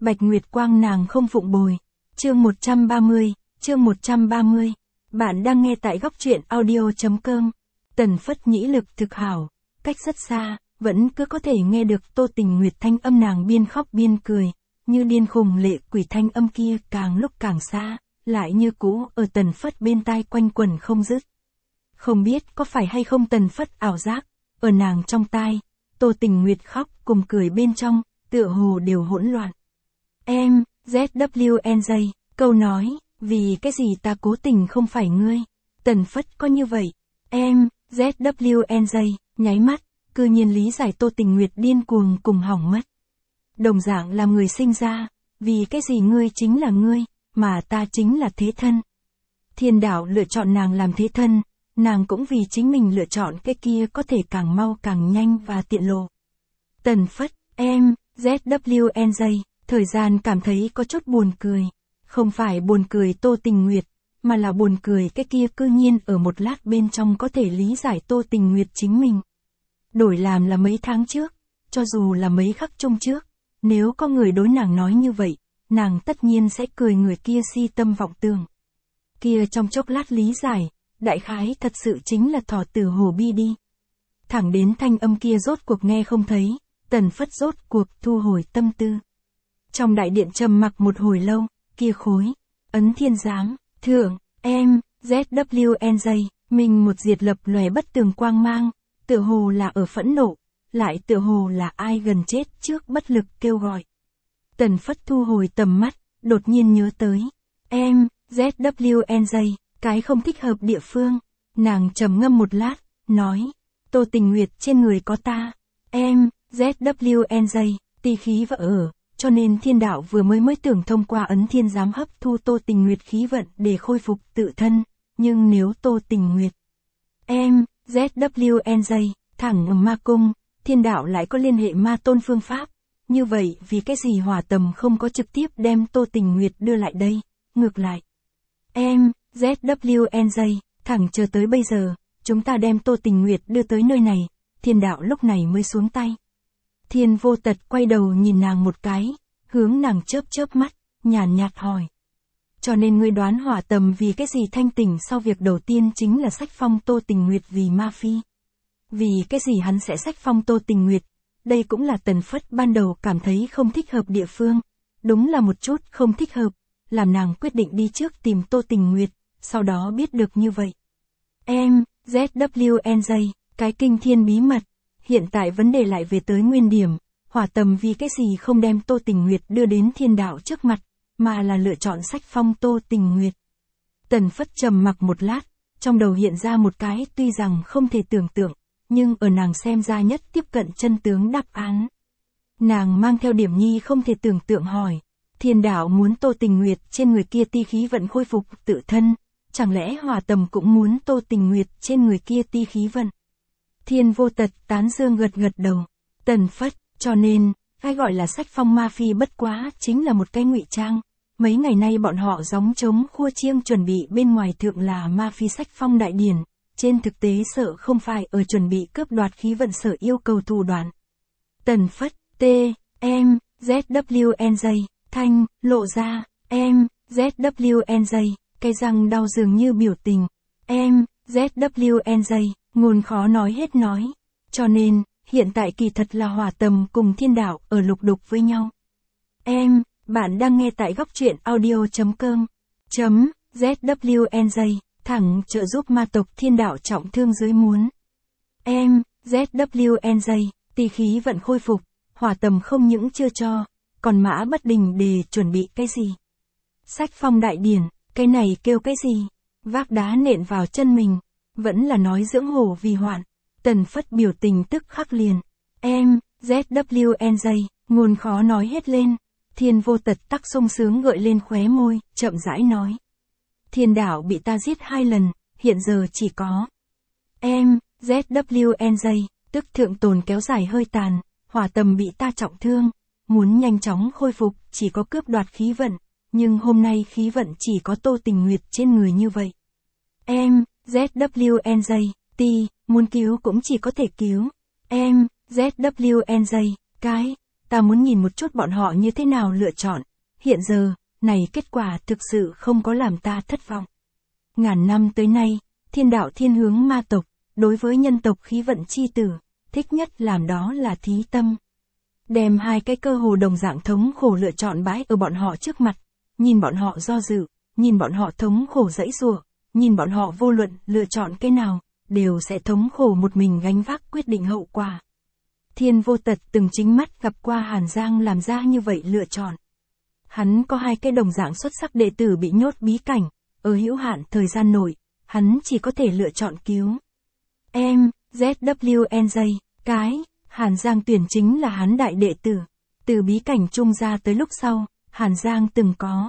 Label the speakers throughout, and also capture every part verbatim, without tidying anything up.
Speaker 1: Bạch Nguyệt Quang nàng không phụng bồi. Chương một trăm ba mươi, chương một trăm ba mươi. Bạn đang nghe tại góc truyện audio.com. Tần Phất nhĩ lực thực hảo, cách rất xa, vẫn cứ có thể nghe được Tô Tình Nguyệt thanh âm nàng biên khóc biên cười, như điên khùng lệ quỷ thanh âm kia càng lúc càng xa, lại như cũ ở Tần Phất bên tai quanh quẩn không dứt. Không biết có phải hay không Tần Phất ảo giác, ở nàng trong tai, Tô Tình Nguyệt khóc cùng cười bên trong, tựa hồ đều hỗn loạn. Em, Z W N J, câu nói, vì cái gì ta cố tình không phải ngươi. Tần Phất có như vậy. Em, Z W N J, nháy mắt, cư nhiên lý giải Tô Tình Nguyệt điên cuồng cùng hỏng mất. Đồng dạng làm người sinh ra, vì cái gì ngươi chính là ngươi, mà ta chính là thế thân. Thiên đạo lựa chọn nàng làm thế thân, nàng cũng vì chính mình lựa chọn cái kia có thể càng mau càng nhanh và tiện lộ. Tần Phất, em, Z W N J, thời gian cảm thấy có chút buồn cười. Không phải buồn cười Tô Tình Nguyệt, mà là buồn cười cái kia cư nhiên ở một lát bên trong có thể lý giải Tô Tình Nguyệt chính mình. Đổi làm là mấy tháng trước, cho dù là mấy khắc chung trước, nếu có người đối nàng nói như vậy, nàng tất nhiên sẽ cười người kia si tâm vọng tưởng. Kia trong chốc lát lý giải, đại khái thật sự chính là thỏ tử hồ bi đi. Thẳng đến thanh âm kia rốt cuộc nghe không thấy, Tần Phất rốt cuộc thu hồi tâm tư. Trong đại điện trầm mặc một hồi lâu, kia khối, ấn thiên giám, thượng, em, Z W N J, mình một diệt lập lòe bất tường quang mang, tựa hồ là ở phẫn nộ, lại tựa hồ là ai gần chết trước bất lực kêu gọi. Tần Phất thu hồi tầm mắt, đột nhiên nhớ tới, em, Z W N J, cái không thích hợp địa phương, nàng trầm ngâm một lát, nói, Tô Tình Nguyệt trên người có ta, em, Z W N J, tỳ khí và ở. Cho nên thiên đạo vừa mới mới tưởng thông qua ấn thiên giám hấp thu Tô Tình Nguyệt khí vận để khôi phục tự thân, nhưng nếu Tô Tình Nguyệt, em, Z W N J, thẳng ở ma cung, thiên đạo lại có liên hệ ma tôn phương pháp, như vậy vì cái gì Hỏa Tầm không có trực tiếp đem Tô Tình Nguyệt đưa lại đây, ngược lại. Em, Z W N J, thẳng chờ tới bây giờ, chúng ta đem Tô Tình Nguyệt đưa tới nơi này, thiên đạo lúc này mới xuống tay. Thiên Vô Tật quay đầu nhìn nàng một cái, hướng nàng chớp chớp mắt, nhàn nhạt hỏi. Cho nên ngươi đoán Hỏa Tầm vì cái gì thanh tỉnh sau việc đầu tiên chính là sách phong Tô Tình Nguyệt vì ma phi. Vì cái gì hắn sẽ sách phong Tô Tình Nguyệt, đây cũng là Tần Phất ban đầu cảm thấy không thích hợp địa phương, đúng là một chút không thích hợp, làm nàng quyết định đi trước tìm Tô Tình Nguyệt, sau đó biết được như vậy. Em, Z W N J, cái kinh thiên bí mật. Hiện tại vấn đề lại về tới nguyên điểm, Hỏa Tầm vì cái gì không đem Tô Tình Nguyệt đưa đến thiên đạo trước mặt, mà là lựa chọn sách phong Tô Tình Nguyệt. Tần Phất trầm mặc một lát, trong đầu hiện ra một cái tuy rằng không thể tưởng tượng, nhưng ở nàng xem ra nhất tiếp cận chân tướng đáp án. Nàng mang theo điểm nhi không thể tưởng tượng hỏi, thiên đạo muốn Tô Tình Nguyệt trên người kia ti khí vận khôi phục tự thân, chẳng lẽ Hỏa Tầm cũng muốn Tô Tình Nguyệt trên người kia ti khí vận? Thiên Vô Tật tán dương gật gật đầu. Tần Phất, cho nên, cái gọi là sách phong ma phi bất quá chính là một cái ngụy trang. Mấy ngày nay bọn họ gióng trống khua chiêng chuẩn bị bên ngoài thượng là ma phi sách phong đại điển, trên thực tế sợ không phải ở chuẩn bị cướp đoạt khí vận sở yêu cầu thủ đoạn. Tần Phất, T, em, Z W N J, thanh, lộ ra, em, Z W N J, cái răng đau dường như biểu tình, em, Z W N J. Ngôn khó nói hết nói, cho nên, hiện tại kỳ thật là Hỏa Tầm cùng thiên đạo ở lục đục với nhau. Em, bạn đang nghe tại góc truyện audio.com, chấm, Z W N J, thẳng trợ giúp ma tộc thiên đạo trọng thương dưới muốn. Em, Z W N J, tỳ khí vận khôi phục, Hỏa Tầm không những chưa cho, còn mã bất đình để chuẩn bị cái gì. Sách phong đại điển, cái này kêu cái gì, vác đá nện vào chân mình. Vẫn là nói dưỡng hổ vì hoạn. Tần Phất biểu tình tức khắc liền. Em, Z W N J, ngôn khó nói hết lên. Thiên Vô Tật tắc sung sướng gợi lên khóe môi, chậm rãi nói. Thiên đạo bị ta giết hai lần, hiện giờ chỉ có. Em, Z W N J, tức thượng tồn kéo dài hơi tàn, Hỏa Tầm bị ta trọng thương. Muốn nhanh chóng khôi phục, chỉ có cướp đoạt khí vận. Nhưng hôm nay khí vận chỉ có Tô Tình Nguyệt trên người như vậy. Em, Z W N J, ti, muốn cứu cũng chỉ có thể cứu. Em, Z W N J, cái, ta muốn nhìn một chút bọn họ như thế nào lựa chọn. Hiện giờ, này kết quả thực sự không có làm ta thất vọng. Ngàn năm tới nay, thiên đạo thiên hướng ma tộc, đối với nhân tộc khí vận chi tử, thích nhất làm đó là thí tâm. Đem hai cái cơ hồ đồng dạng thống khổ lựa chọn bãi ở bọn họ trước mặt, nhìn bọn họ do dự, nhìn bọn họ thống khổ dãy giụa, nhìn bọn họ vô luận lựa chọn cái nào, đều sẽ thống khổ một mình gánh vác quyết định hậu quả. Thiên Vô Tật từng chính mắt gặp qua Hàn Giang làm ra như vậy lựa chọn. Hắn có hai cái đồng dạng xuất sắc đệ tử bị nhốt bí cảnh, ở hữu hạn thời gian nội, hắn chỉ có thể lựa chọn cứu. Em, Z W N J, cái, Hàn Giang tuyển chính là hắn đại đệ tử. Từ bí cảnh trung ra tới lúc sau, Hàn Giang từng có.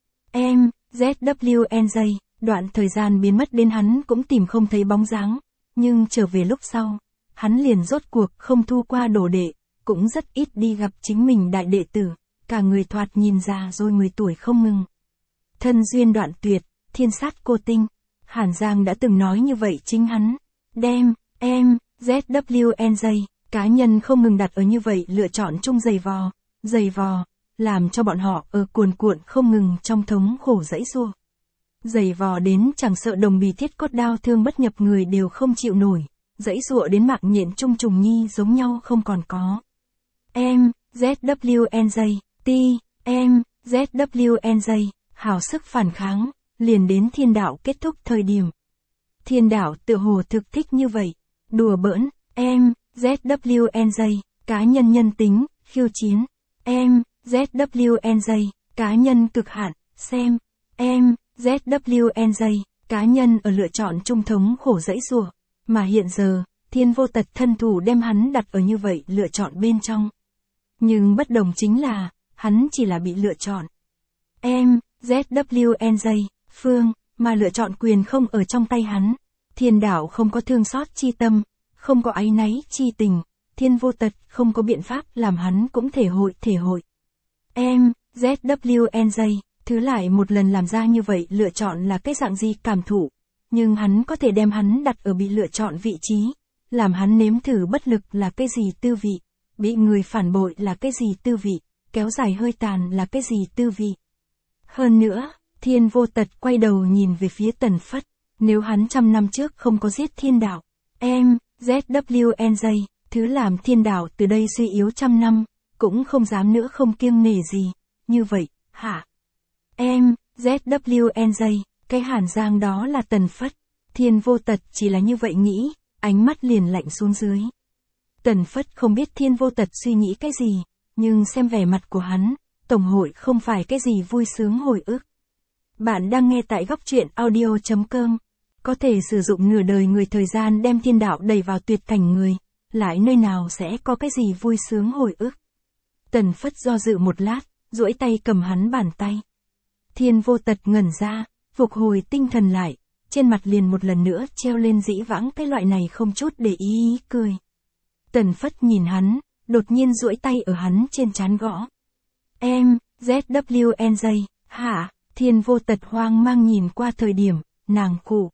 Speaker 1: Em, Z W N J, đoạn thời gian biến mất đến hắn cũng tìm không thấy bóng dáng, nhưng trở về lúc sau, hắn liền rốt cuộc không thu qua đồ đệ, cũng rất ít đi gặp chính mình đại đệ tử, cả người thoạt nhìn già rồi mười tuổi không ngừng. Thân duyên đoạn tuyệt, thiên sát cô tinh, Hàn Giang đã từng nói như vậy chính hắn. Đem, em, Z W N J, cá nhân không ngừng đặt ở như vậy lựa chọn chung giày vò, giày vò, làm cho bọn họ ở cuồn cuộn không ngừng trong thống khổ dãy giụa. Giày vò đến chẳng sợ đồng bì thiết cốt đao thương bất nhập người đều không chịu nổi, dãy giụa đến mạng nhện chung trùng nhi giống nhau không còn có. Em, Z W N J, T, em, Z W N J, hào sức phản kháng, liền đến thiên đạo kết thúc thời điểm. Thiên đạo tự hồ thực thích như vậy, đùa bỡn, em, Z W N J, cá nhân nhân tính, khiêu chiến, em, Z W N J, cá nhân cực hạn, xem, em, Z W N J, cá nhân ở lựa chọn trung thống khổ dãy giụa, mà hiện giờ, Thiên Vô Tật thân thủ đem hắn đặt ở như vậy lựa chọn bên trong. Nhưng bất đồng chính là, hắn chỉ là bị lựa chọn. Em, Z W N J, phương, mà lựa chọn quyền không ở trong tay hắn. Thiên đạo không có thương xót chi tâm, không có áy náy chi tình, Thiên Vô Tật không có biện pháp làm hắn cũng thể hội thể hội. Em, Z W N J, thứ lại một lần làm ra như vậy lựa chọn là cái dạng gì cảm thụ, nhưng hắn có thể đem hắn đặt ở bị lựa chọn vị trí, làm hắn nếm thử bất lực là cái gì tư vị, bị người phản bội là cái gì tư vị, kéo dài hơi tàn là cái gì tư vị. Hơn nữa, Thiên Vô Tật quay đầu nhìn về phía Tần Phất, nếu hắn trăm năm trước không có giết thiên đạo, em, Z W N J, thứ làm thiên đạo từ đây suy yếu trăm năm, cũng không dám nữa không kiêng nể gì, như vậy, hả? Em, Z W N J, cái Hàn Giang đó là Tần Phất. Thiên Vô Tật chỉ là như vậy nghĩ, ánh mắt liền lạnh xuống dưới. Tần Phất không biết Thiên Vô Tật suy nghĩ cái gì, nhưng xem vẻ mặt của hắn, tổng hội không phải cái gì vui sướng hồi ức. Bạn đang nghe tại góc truyện audio chấm com. Có thể sử dụng nửa đời người thời gian đem thiên đạo đẩy vào tuyệt cảnh người, lại nơi nào sẽ có cái gì vui sướng hồi ức. Tần Phất do dự một lát, duỗi tay cầm hắn bàn tay. Thiên Vô Tật ngẩn ra, phục hồi tinh thần lại, trên mặt liền một lần nữa treo lên dĩ vãng cái loại này không chút để ý ý cười. Tần Phất nhìn hắn, đột nhiên duỗi tay ở hắn trên trán gõ. Em, Z W N J, hả? Thiên Vô Tật hoang mang nhìn qua thời điểm, nàng khụ.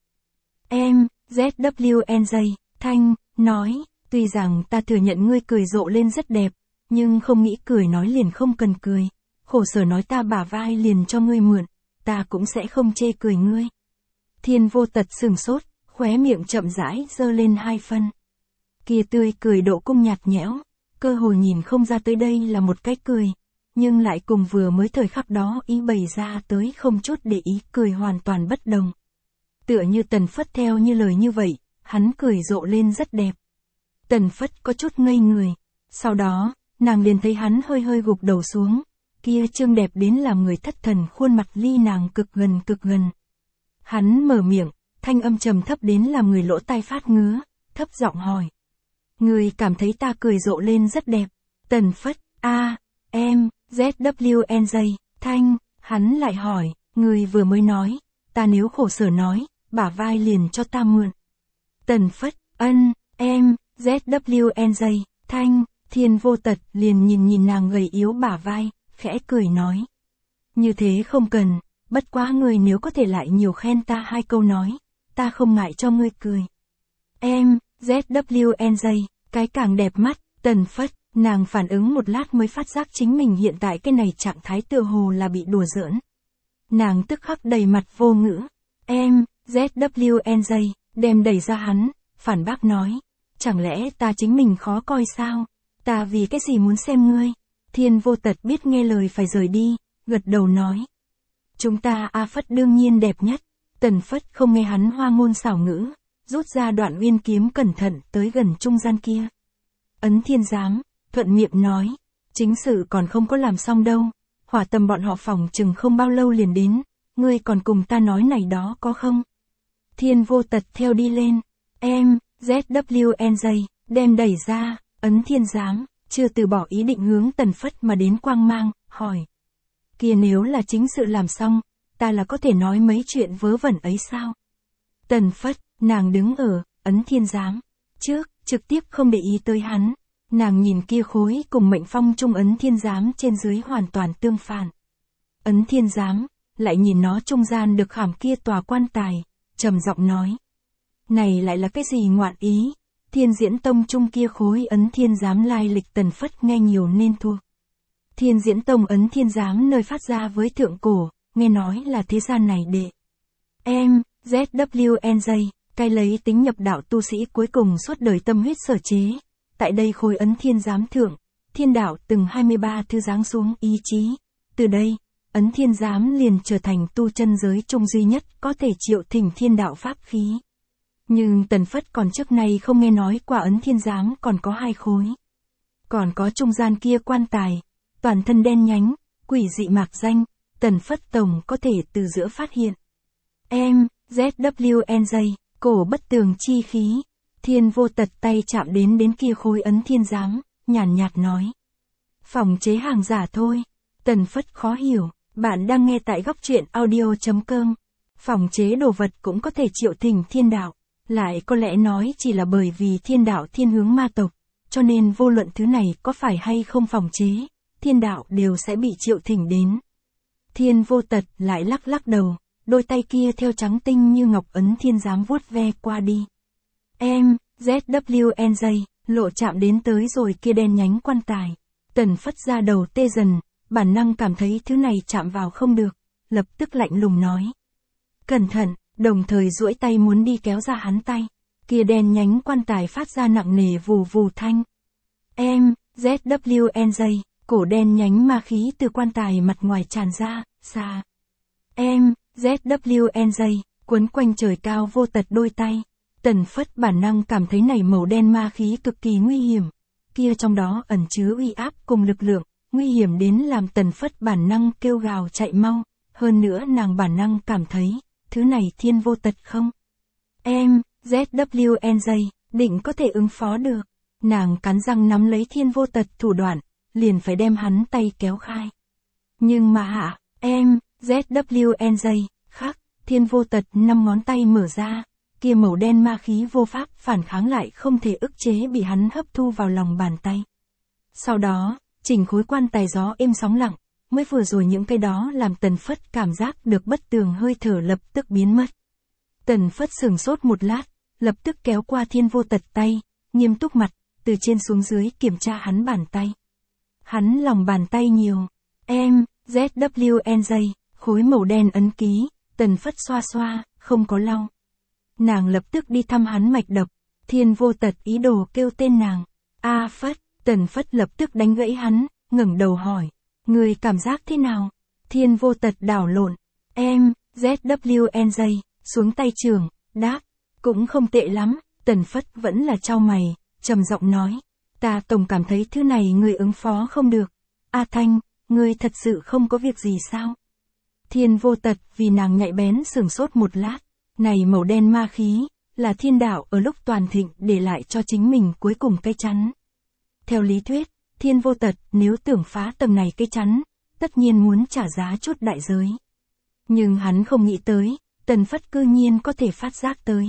Speaker 1: Em, Z W N J, thanh, nói, tuy rằng ta thừa nhận ngươi cười rộ lên rất đẹp, nhưng không nghĩ cười nói liền không cần cười. Khổ sở nói ta bả vai liền cho ngươi mượn, ta cũng sẽ không chê cười ngươi. Thiên Vô Tật sừng sốt, khóe miệng chậm rãi giơ lên hai phân. Kia tươi cười độ cung nhạt nhẽo, cơ hồ nhìn không ra tới đây là một cái cười, nhưng lại cùng vừa mới thời khắc đó ý bày ra tới không chút để ý cười hoàn toàn bất đồng. Tựa như Tần Phất theo như lời như vậy, hắn cười rộ lên rất đẹp. Tần Phất có chút ngây người, sau đó, nàng liền thấy hắn hơi hơi gục đầu xuống, kia trương đẹp đến làm người thất thần khuôn mặt ly nàng cực gần cực gần. Hắn mở miệng, thanh âm trầm thấp đến làm người lỗ tai phát ngứa, thấp giọng hỏi. Người cảm thấy ta cười rộ lên rất đẹp. Tần Phất, a, em, Z W N J, thanh, hắn lại hỏi, người vừa mới nói, ta nếu khổ sở nói, bả vai liền cho ta mượn. Tần Phất, ân, em, Z W N J, thanh, Thiên Vô Tật liền nhìn nhìn nàng gầy yếu bả vai, khẽ cười nói. Như thế không cần, bất quá người nếu có thể lại nhiều khen ta hai câu nói, ta không ngại cho ngươi cười. Em, Z W N J, cái càng đẹp mắt, Tần Phất, Nàng phản ứng một lát mới phát giác chính mình hiện tại cái này trạng thái tựa hồ là bị đùa giỡn. Nàng tức khắc đầy mặt vô ngữ. Em, Z W N J, đem đẩy ra hắn, phản bác nói. Chẳng lẽ ta chính mình khó coi sao? Ta vì cái gì muốn xem ngươi? Thiên Vô Tật biết nghe lời phải rời đi, gật đầu nói. Chúng ta A Phất đương nhiên đẹp nhất. Tần Phất không nghe hắn hoa ngôn xảo ngữ, rút ra đoạn uyên kiếm cẩn thận tới gần trung gian kia. Ấn Thiên Giám, thuận miệng nói. Chính sự còn không có làm xong đâu. Hỏa Tầm bọn họ phòng chừng không bao lâu liền đến. Ngươi còn cùng ta nói này đó có không? Thiên Vô Tật theo đi lên. Em, Z W N J, đem đẩy ra. Ấn Thiên Giám, chưa từ bỏ ý định hướng Tần Phất mà đến quang mang, hỏi. Kia nếu là chính sự làm xong, ta là có thể nói mấy chuyện vớ vẩn ấy sao? Tần Phất, nàng đứng ở, Ấn Thiên Giám, trước, trực tiếp không để ý tới hắn. Nàng nhìn kia khối cùng mệnh phong trung Ấn Thiên Giám trên dưới hoàn toàn tương phản. Ấn Thiên Giám, lại nhìn nó trung gian được khảm kia tòa quan tài, trầm giọng nói. Này lại là cái gì ngoạn ý? Thiên Diễn Tông trung kia khối Ấn Thiên Giám lai lịch Tần Phất nghe nhiều nên thua. Thiên Diễn Tông Ấn Thiên Giám nơi phát ra với thượng cổ, nghe nói là thế gian này đệ. Em, Z W N J, cái lấy tính nhập đạo tu sĩ cuối cùng suốt đời tâm huyết sở chế. Tại đây khối Ấn Thiên Giám thượng, thiên đạo từng hai mươi ba thư giáng xuống ý chí. Từ đây, Ấn Thiên Giám liền trở thành tu chân giới trung duy nhất có thể triệu thỉnh thiên đạo pháp khí. Nhưng Tần Phất còn trước nay không nghe nói qua Ấn Thiên Giám còn có hai khối. Còn có trung gian kia quan tài, toàn thân đen nhánh, quỷ dị mạc danh, Tần Phất tổng có thể từ giữa phát hiện. Em, Z W N J, cổ bất tường chi khí. Thiên Vô Tật tay chạm đến đến kia khối Ấn Thiên Giám, nhàn nhạt nói. Phòng chế hàng giả thôi. Tần Phất khó hiểu, bạn đang nghe tại góc truyện audio.com. Phòng chế đồ vật cũng có thể triệu thỉnh thiên đạo. Lại có lẽ nói chỉ là bởi vì thiên đạo thiên hướng ma tộc, cho nên vô luận thứ này có phải hay không phòng chế, thiên đạo đều sẽ bị triệu thỉnh đến. Thiên Vô Tật lại lắc lắc đầu, đôi tay kia theo trắng tinh như ngọc Ấn Thiên Giám vuốt ve qua đi. Em, Z W N J, lộ chạm đến tới rồi kia đen nhánh quan tài. Tần Phất ra đầu tê dần, bản năng cảm thấy thứ này chạm vào không được, lập tức lạnh lùng nói. Cẩn thận, đồng thời duỗi tay muốn đi kéo ra hắn tay. Kia đen nhánh quan tài phát ra nặng nề vù vù thanh. Em, Z W N J, cổ đen nhánh ma khí từ quan tài mặt ngoài tràn ra, xa. Em, Z W N J, quấn quanh trời cao Vô Tật đôi tay. Tần Phất bản năng cảm thấy này màu đen ma khí cực kỳ nguy hiểm. Kia trong đó ẩn chứa uy áp cùng lực lượng, nguy hiểm đến làm Tần Phất bản năng kêu gào chạy mau. Hơn nữa nàng bản năng cảm thấy, thứ này Thiên Vô Tật không? Em, Z W N J, định có thể ứng phó được. Nàng cắn răng nắm lấy Thiên Vô Tật thủ đoạn, liền phải đem hắn tay kéo khai. Nhưng mà hạ, em, Z W N J, khắc, Thiên Vô Tật năm ngón tay mở ra, kia màu đen ma khí vô pháp phản kháng lại không thể ức chế bị hắn hấp thu vào lòng bàn tay. Sau đó, chỉnh khối quan tài gió êm sóng lặng, mới vừa rồi những cái đó làm Tần Phất cảm giác được bất tường hơi thở lập tức biến mất. Tần Phất sửng sốt một lát, lập tức kéo qua Thiên Vô Tật tay, nghiêm túc mặt, từ trên xuống dưới kiểm tra hắn bàn tay. Hắn lòng bàn tay nhiều. Em, Z W N J, khối màu đen ấn ký, Tần Phất xoa xoa, không có lau. Nàng lập tức đi thăm hắn mạch đập. Thiên Vô Tật ý đồ kêu tên nàng. A Phất, Tần Phất lập tức đánh gãy hắn, ngẩng đầu hỏi. Người cảm giác thế nào? Thiên Vô Tật đảo lộn. Em, Z W N J, xuống tay trường, đáp. Cũng không tệ lắm. Tần Phất vẫn là chau mày, trầm giọng nói. Ta tổng cảm thấy thứ này người ứng phó không được. A Thanh, người thật sự không có việc gì sao? Thiên Vô Tật vì nàng nhạy bén sửng sốt một lát. Này màu đen ma khí, là thiên đạo ở lúc toàn thịnh để lại cho chính mình cuối cùng cây chắn. Theo lý thuyết, Thiên Vô Tật nếu tưởng phá tầng này cây chắn, tất nhiên muốn trả giá chút đại giới. Nhưng hắn không nghĩ tới, Tần Phất cư nhiên có thể phát giác tới.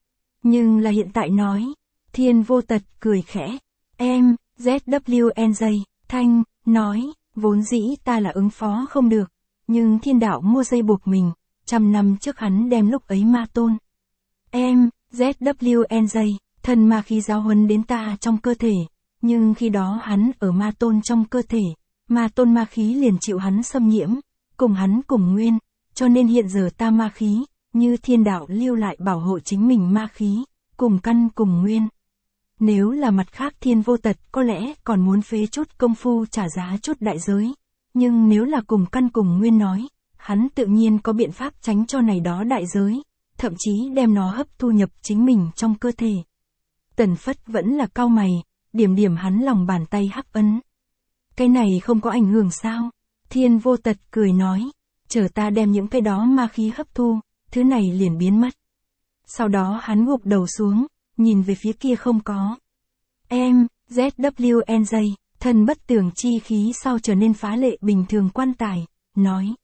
Speaker 1: Nhưng là hiện tại nói, Thiên Vô Tật cười khẽ. Em, Z W N J, Thanh, nói, vốn dĩ ta là ứng phó không được, nhưng thiên đạo mua dây buộc mình. Trăm năm trước hắn đem lúc ấy ma tôn. Em, Z W N J, thần ma khí giáo huấn đến ta trong cơ thể, nhưng khi đó hắn ở ma tôn trong cơ thể, ma tôn ma khí liền chịu hắn xâm nhiễm, cùng hắn cùng nguyên, cho nên hiện giờ ta ma khí, như thiên đạo lưu lại bảo hộ chính mình ma khí, cùng căn cùng nguyên. Nếu là mặt khác Thiên Vô Tật có lẽ còn muốn phế chút công phu trả giá chút đại giới, nhưng nếu là cùng căn cùng nguyên nói, hắn tự nhiên có biện pháp tránh cho này đó đại giới, thậm chí đem nó hấp thu nhập chính mình trong cơ thể. Tần Phất vẫn là cau mày, điểm điểm hắn lòng bàn tay hắc ấn. Cái này không có ảnh hưởng sao? Thiên Vô Tật cười nói, chờ ta đem những cái đó ma khí hấp thu, thứ này liền biến mất. Sau đó hắn gục đầu xuống, nhìn về phía kia không có. Em, Z W N J, thần bất tường chi khí sau trở nên phá lệ bình thường quan tài, nói.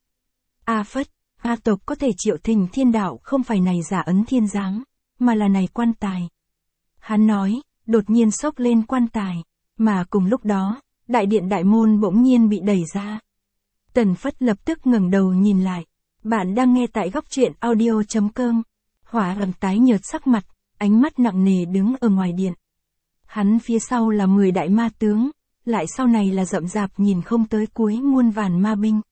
Speaker 1: A Phất, A tộc có thể triệu thình thiên đạo không phải này giả ấn thiên giáng, mà là này quan tài. Hắn nói, đột nhiên xốc lên quan tài, mà cùng lúc đó, đại điện đại môn bỗng nhiên bị đẩy ra. Tần Phất lập tức ngẩng đầu nhìn lại. Bạn đang nghe tại góc truyện audio chấm com. Hỏa ầm tái nhợt sắc mặt, ánh mắt nặng nề đứng ở ngoài điện. Hắn phía sau là mười đại ma tướng, lại sau này là rậm rạp nhìn không tới cuối muôn vàn ma binh.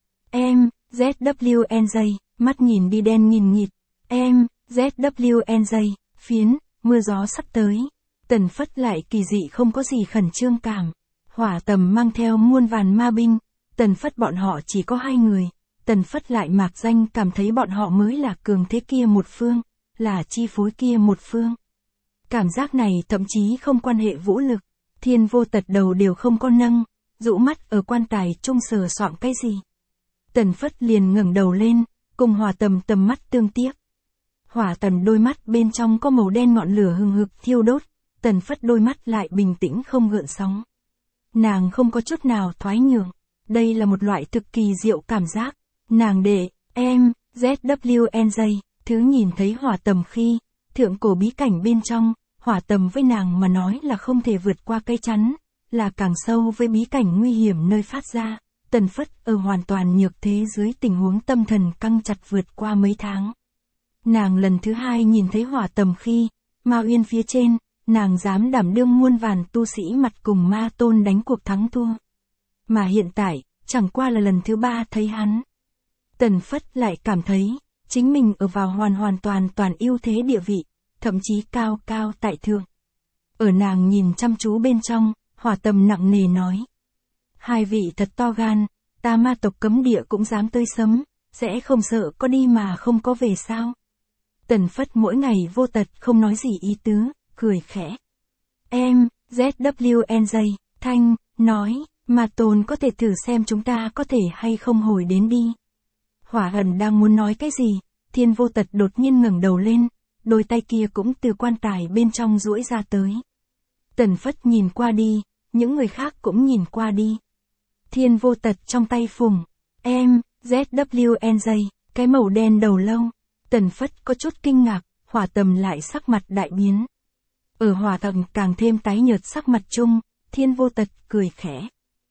Speaker 1: Em, Z W N J, mắt nhìn đi đen nghìn nghịt. Em, Z W N J, phiến, mưa gió sắp tới. Tần Phất lại kỳ dị không có gì khẩn trương cảm. Hỏa tầm mang theo muôn vàn ma binh, Tần Phất bọn họ chỉ có hai người. Tần Phất lại mạc danh cảm thấy bọn họ mới là cường thế kia một phương, là chi phối kia một phương. Cảm giác này thậm chí không quan hệ vũ lực, Thiên Vô Tật đầu đều không có nâng, rũ mắt ở quan tài trung sờ soạng cái gì. Tần Phất liền ngẩng đầu lên, cùng Hỏa Tầm tầm mắt tương tiếc. Hỏa Tầm đôi mắt bên trong có màu đen ngọn lửa hừng hực thiêu đốt, Tần Phất đôi mắt lại bình tĩnh không gợn sóng. Nàng không có chút nào thoái nhường, đây là một loại thực kỳ diệu cảm giác. Nàng đệ, em, Z W N J, thứ nhìn thấy Hỏa Tầm khi, thượng cổ bí cảnh bên trong, Hỏa Tầm với nàng mà nói là không thể vượt qua cây chắn, là càng sâu với bí cảnh nguy hiểm nơi phát ra. Tần Phất ở hoàn toàn nhược thế dưới tình huống tâm thần căng chặt vượt qua mấy tháng. Nàng lần thứ hai nhìn thấy Hỏa Tầm khi, Ma Uyên phía trên, nàng dám đảm đương muôn vàn tu sĩ mặt cùng ma tôn đánh cuộc thắng thua. Mà hiện tại, chẳng qua là lần thứ ba thấy hắn. Tần Phất lại cảm thấy, chính mình ở vào hoàn hoàn toàn toàn ưu thế địa vị, thậm chí cao cao tại thượng. Ở nàng nhìn chăm chú bên trong, Hỏa Tầm nặng nề nói. Hai vị thật to gan, ta ma tộc cấm địa cũng dám tới sấm, sẽ không sợ có đi mà không có về sao. Tần Phất mỗi ngày vô tật không nói gì ý tứ, cười khẽ. Em, Z W N J, Thanh, nói, ma tôn có thể thử xem chúng ta có thể hay không hồi đến đi. Hỏa Ẩn đang muốn nói cái gì, Thiên Vô Tật đột nhiên ngẩng đầu lên, đôi tay kia cũng từ quan tài bên trong duỗi ra tới. Tần Phất nhìn qua đi, những người khác cũng nhìn qua đi. Thiên Vô Tật trong tay phùng, em, Z W N J, cái màu đen đầu lâu. Tần Phất có chút kinh ngạc, Hỏa Tầm lại sắc mặt đại biến. Ở Hỏa Tầm càng thêm tái nhợt sắc mặt chung, Thiên Vô Tật cười khẽ.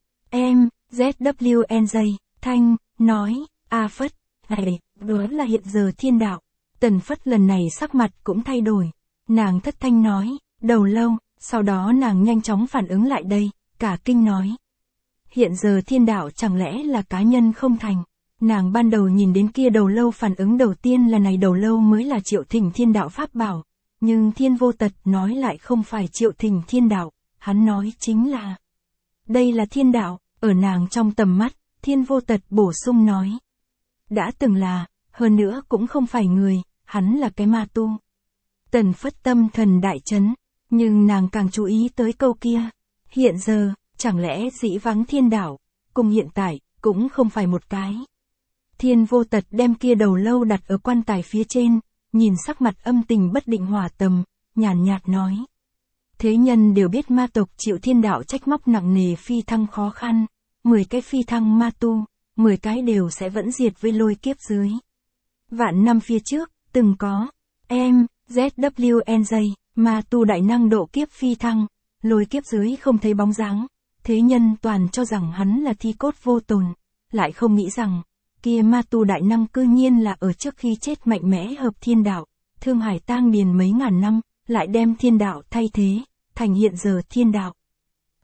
Speaker 1: Em, Z W N J, Thanh, nói, A Phất, này, đó là hiện giờ thiên đạo. Tần Phất lần này sắc mặt cũng thay đổi. Nàng thất thanh nói, đầu lâu, sau đó nàng nhanh chóng phản ứng lại đây, cả kinh nói. Hiện giờ thiên đạo chẳng lẽ là cá nhân không thành. Nàng ban đầu nhìn đến kia đầu lâu phản ứng đầu tiên là này đầu lâu mới là Triệu Thỉnh thiên đạo pháp bảo. Nhưng Thiên Vô Tật nói lại không phải Triệu Thỉnh thiên đạo, hắn nói chính là. Đây là thiên đạo, ở nàng trong tầm mắt, Thiên Vô Tật bổ sung nói. Đã từng là, hơn nữa cũng không phải người, hắn là cái ma tu. Tần Phất tâm thần đại chấn, nhưng nàng càng chú ý tới câu kia. Hiện giờ, chẳng lẽ dĩ vắng thiên đạo, cùng hiện tại, cũng không phải một cái. Thiên Vô Tật đem kia đầu lâu đặt ở quan tài phía trên, nhìn sắc mặt âm tình bất định Hỏa Tầm, nhàn nhạt nói. Thế nhân đều biết ma tộc chịu thiên đạo trách móc nặng nề phi thăng khó khăn, mười cái phi thăng ma tu, mười cái đều sẽ vẫn diệt với lôi kiếp dưới. Vạn năm phía trước, từng có, em, Z W N J, ma tu đại năng độ kiếp phi thăng, lôi kiếp dưới không thấy bóng dáng, thế nhân toàn cho rằng hắn là thi cốt vô tồn, lại không nghĩ rằng, kia ma tu đại năng cư nhiên là ở trước khi chết mạnh mẽ hợp thiên đạo, thương hải tang điền mấy ngàn năm, lại đem thiên đạo thay thế, thành hiện giờ thiên đạo.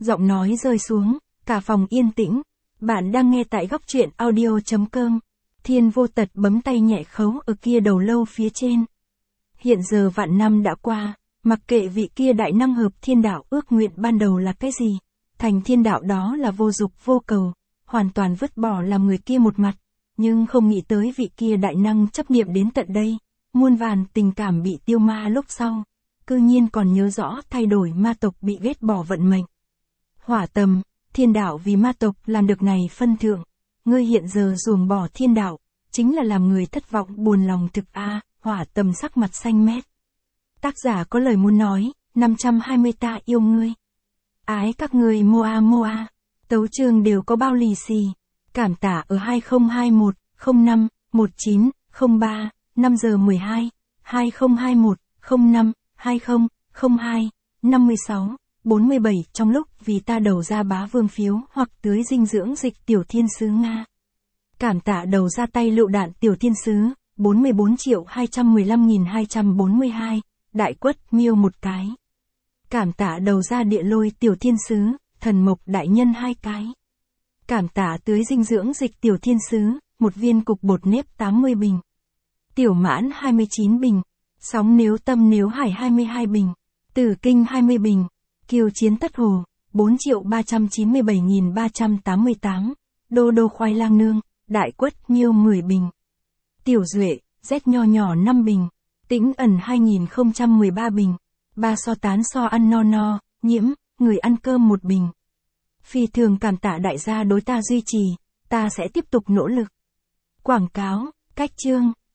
Speaker 1: Giọng nói rơi xuống, cả phòng yên tĩnh. Bạn đang nghe tại góc truyện audio.com. Thiên Vô Tật bấm tay nhẹ khấu ở kia đầu lâu phía trên. Hiện giờ vạn năm đã qua, mặc kệ vị kia đại năng hợp thiên đạo ước nguyện ban đầu là cái gì, thành thiên đạo đó là vô dục vô cầu, hoàn toàn vứt bỏ làm người kia một mặt, nhưng không nghĩ tới vị kia đại năng chấp niệm đến tận đây, muôn vàn tình cảm bị tiêu ma lúc sau, cư nhiên còn nhớ rõ thay đổi ma tộc bị ghét bỏ vận mệnh. Hỏa Tầm, thiên đạo vì ma tộc làm được này phân thượng, ngươi hiện giờ ruồng bỏ thiên đạo, chính là làm người thất vọng buồn lòng thực a. Hỏa Tầm sắc mặt xanh mét. Tác giả có lời muốn nói, năm trăm hai mươi ta yêu ngươi. Ái các ngươi moa moa. Tấu chương đều có bao lì xì. Cảm tạ ở hai không hai một, không năm, một chín, không ba, năm giờ mười hai, hai không hai một, không năm, hai không, không hai, năm mươi sáu, bốn mươi bảy trong lúc vì ta đầu ra bá vương phiếu hoặc tưới dinh dưỡng dịch tiểu thiên sứ Nga. Cảm tạ đầu ra tay lựu đạn tiểu thiên sứ, bốn mươi bốn triệu hai trăm mười lăm nghìn hai trăm bốn mươi hai, đại quất miêu một cái. Cảm tạ đầu ra địa lôi tiểu thiên sứ, thần mộc đại nhân hai cái. Cảm tạ tưới dinh dưỡng dịch tiểu thiên sứ, một viên cục bột nếp tám mươi bình. Tiểu mãn hai mươi chín bình. Sóng nếu tâm nếu hải hai mươi hai bình. Tử kinh hai mươi bình. Kiều chiến tất hồ, bốn triệu ba trăm chín mươi bảy nghìn ba trăm tám mươi tám. Đô đô khoai lang nương, đại quất miêu mười bình. Tiểu duệ, rét nho nhỏ năm bình. Tĩnh ẩn hai nghìn không trăm mười ba bình. Ba so tán so ăn no no, nhiễm, người ăn cơm một bình. Phi thường cảm tạ đại gia đối ta duy trì, ta sẽ tiếp tục nỗ lực. Quảng cáo, cách chương.